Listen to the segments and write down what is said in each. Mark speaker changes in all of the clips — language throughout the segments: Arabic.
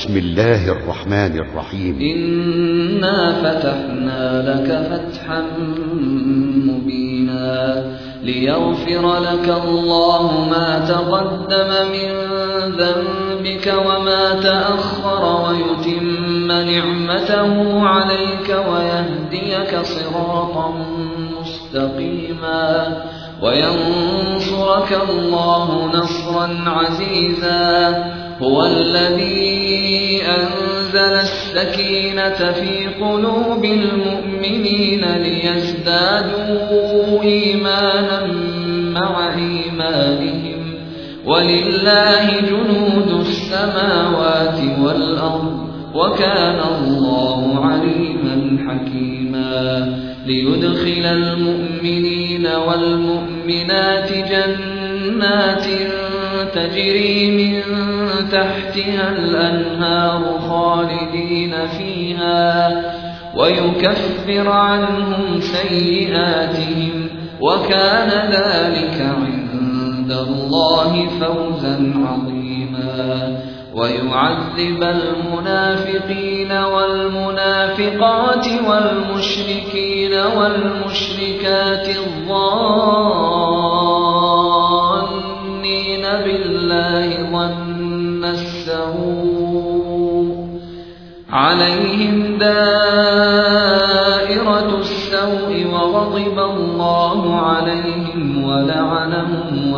Speaker 1: بسم الله الرحمن الرحيم.
Speaker 2: إنا فتحنا لك فتحا مبينا ليغفر لك الله ما تقدم من ذنبك وما تأخر ويتم نعمته عليك ويهديك صراطا مستقيما وينصرك الله نصرا عزيزا. هو الذي أنزل السكينة في قلوب المؤمنين ليزدادوا إيمانا مع إيمانهم ولله جنود السماوات والأرض وكان الله عليما حكيما. ليدخل المؤمنين والمؤمنات جنات تجري من تحتها الأنهار خالدين فيها ويكفر عنهم سيئاتهم وكان ذلك عند الله فوزا عظيما. ويعذب المنافقين والمنافقات والمشركين والمشركات الظانين بالله ظن السوء عليهم دائرة السوء وغضب الله عليهم ولعنهم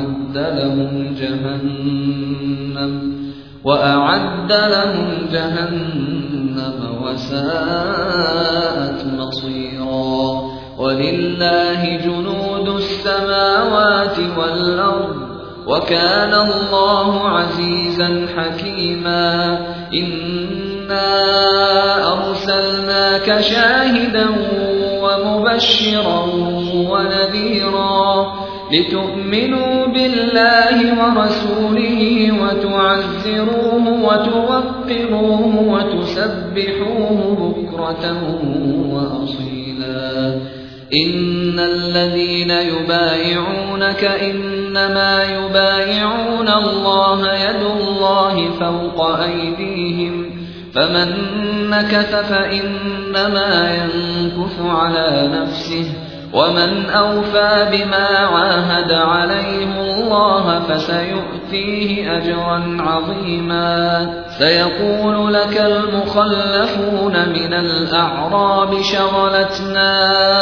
Speaker 2: وأعد لهم جهنم وساءت مصيرا. ولله جنود السماوات والأرض وكان الله عزيزا حكيما. إنا أرسلناك شاهدا ومبشرا ونذيرا لتؤمنوا بالله ورسوله وتعزروه وتوقروه وتسبحوه بكرة وأصيلا. إن الذين يبايعونك إنما يبايعون الله يد الله فوق أيديهم فمن نكث فإنما ينكث على نفسه ومن أوفى بما عاهد عليه الله فسيؤتيه أجرا عظيما. سيقول لك المخلفون من الأعراب شغلتنا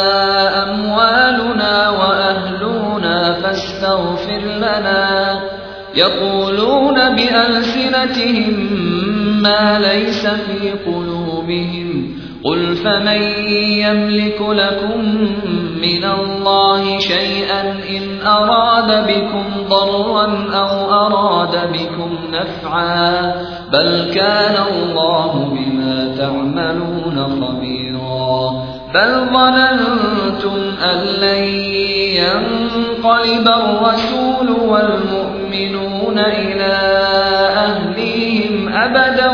Speaker 2: أموالنا وأهلنا فاستغفر لنا يقولون بألسنتهم ما ليس في قلوبهم قل فمن يملك لكم من الله شيئا إن أراد بكم ضرا أو أراد بكم نفعا بل كان الله بما تعملون خبيرا. بل ظننتم أن لن ينقلب الرسول والمؤمنون إلى أهليهم أبدا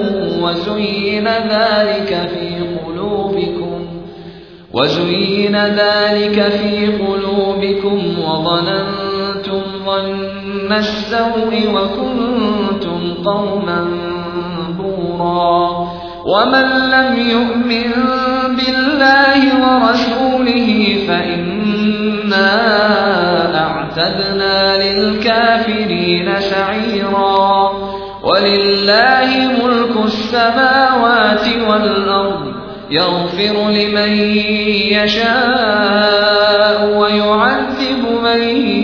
Speaker 2: وزين ذلك في قلوبكم وظننتم ظن السوء وكنتم قوما بورا. ومن لم يؤمن بالله ورسوله فإنا أعتدنا للكافرين سعيرا. ولله ملك السماوات والأرض يغفر لمن يشاء ويعذب من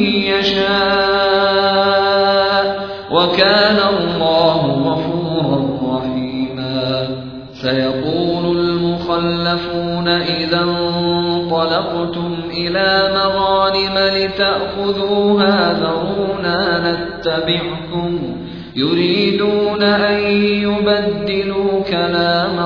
Speaker 2: يشاء وكان الله غفورا رحيما. سيقول المخلفون إذا انطلقتم إلى مغانم لتأخذوها ذرونا نتبعكم يريدون أن يبدلوا كلام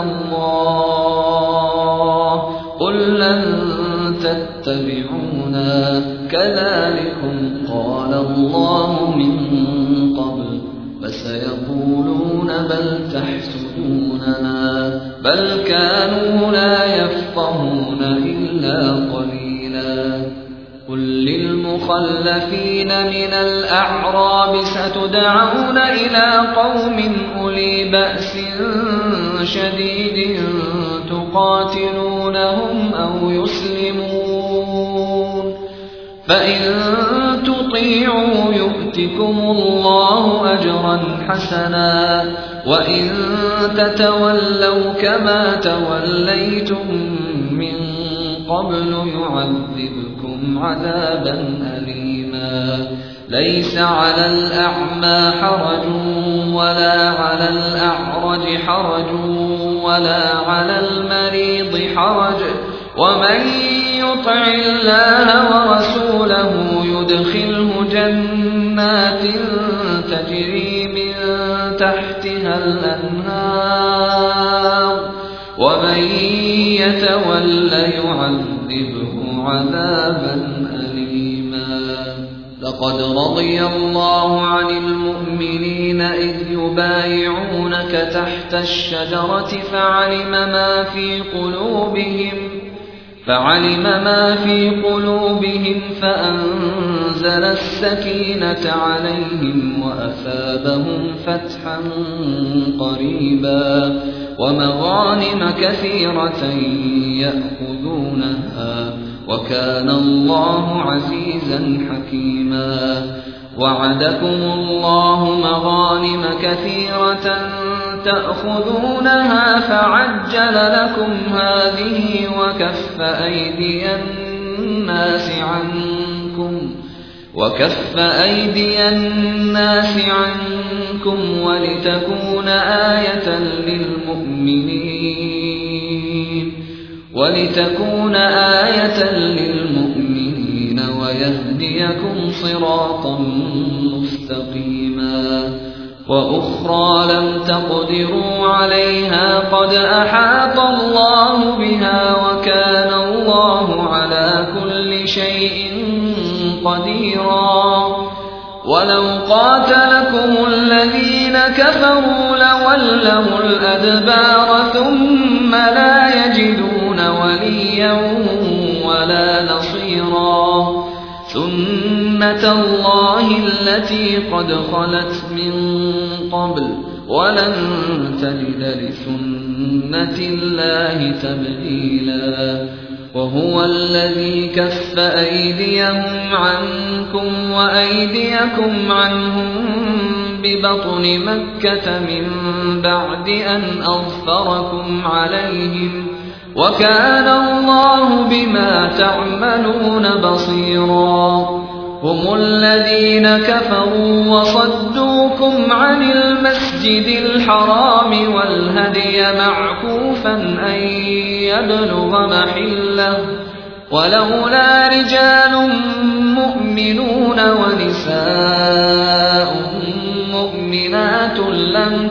Speaker 2: الله قل لن تتبعونا كذلكم قال الله من قبل فسيقولون بل تحسدوننا بل كانوا لا يفقهون إلا قليلا. قل للمخلفين من الأعراب ستدعون إلى قوم أولي بأس شديد تقاتلونهم أو يسلمون فإن تطيعوا يؤتكم الله أجرا حسنا وإن تتولوا كما توليتم من قبل يعذبكم عذابا أليما ليس على الأعمى حرج ولا على الأعرج حرج ولا على المريض حرج ومن يطع الله ورسوله يدخله جنات تجري من تحتها الأنهار ومن يتول يعذبه عذابا أليما لقد رضي الله عن المؤمنين إذ يبايعونك تحت الشجرة فعلم ما في قلوبهم فأنزل السكينة عليهم وأثابهم فتحا قريبا ومغانم كثيرة يأخذونها وكان الله عزيزا حكيما وعدكم الله مغانم كثيرة تأخذونها فعجل لكم هذه وكف أيدي الناس عنكم ولتكون آية للمؤمنين ويهديكم صراطا مستقيما وأخرى لم تقدروا عليها قد أحاط الله بها وكان الله على كل شيء قديرا ولو قاتلكم الذين كفروا لولوا الأدبار ثم لا يجدون وليا ولا نصيرا سنة الله التي قد خلت من قبل ولن تجد لسنة الله تبديلا وهو الذي كف أيديهم عنكم وأيديكم عنهم ببطن مكة من بعد أن أظفركم عليهم وكان الله بما تعملون بصيرا هم الذين كفروا وصدوكم عن المسجد الحرام والهدي معكوفا أن يبلغ محله ولولا رجال مؤمنون ونساء مؤمنات لم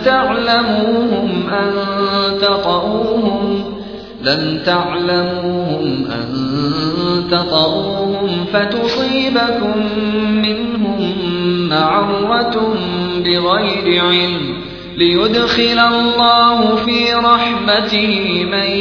Speaker 2: تعلموهم أن تطؤوهم فتصيبكم منهم معرة بغير علم ليدخل الله في رحمته من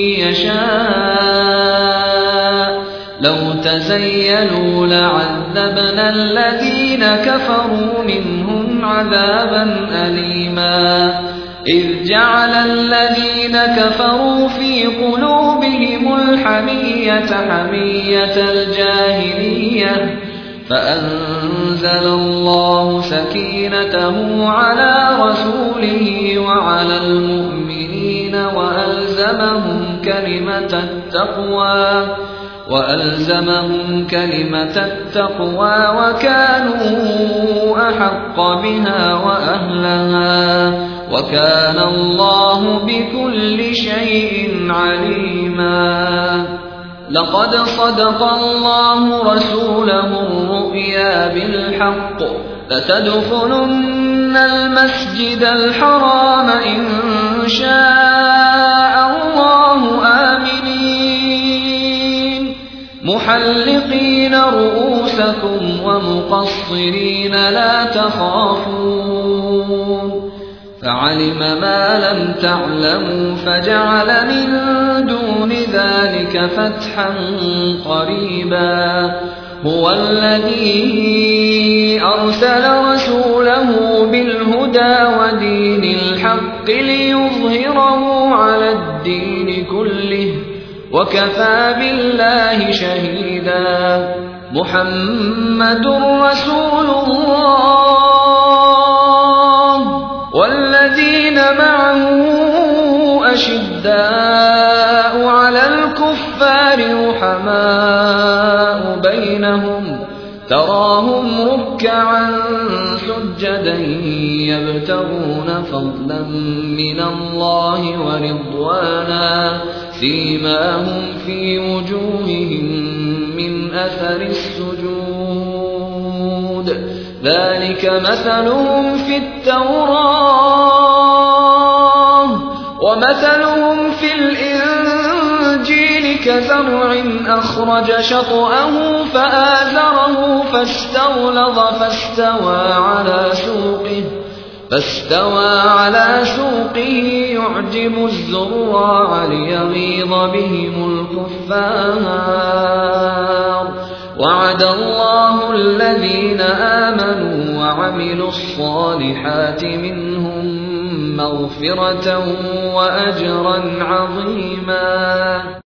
Speaker 2: يشاء لو تزيلوا لعذبنا الذين كفروا منهم عذابا أليما إذ جعل الذين كفروا في قلوبهم الحمية حمية الجاهلية فأنزل الله سكينته على رسوله وعلى المؤمنين وألزمهم كلمة التقوى وكانوا أحق بها وأهلها وكان الله بكل شيء عليما لقد صدق الله رسوله الرؤيا بالحق لتدخلن المسجد الحرام إن شاء الله آمنين محلقين رؤوسكم ومقصرين لا تخافون فعلم ما لم تعلموا فجعل من دون ذلك فتحا قريبا هو الذي أرسل رسوله بالهدى ودين الحق ليظهره على الدين كله وكفى بالله شهيدا محمد رسول الله والذين معه أشداء على الكفار رحماء بينهم تراهم ركعا سجدا يبتغون فضلا من الله ورضوانا سيماهم في وجوههم من أثر السجود ذلك مثلهم في التوراة ومثلهم في الإنجيل كزرع أخرج شطأه فآزره فاستغلظ فاستوى على سوقه يعجب الزراع ليغيظ بهم الكفار وعد الله الذين آمنوا وعملوا الصالحات منهم مغفرة وأجرا عظيما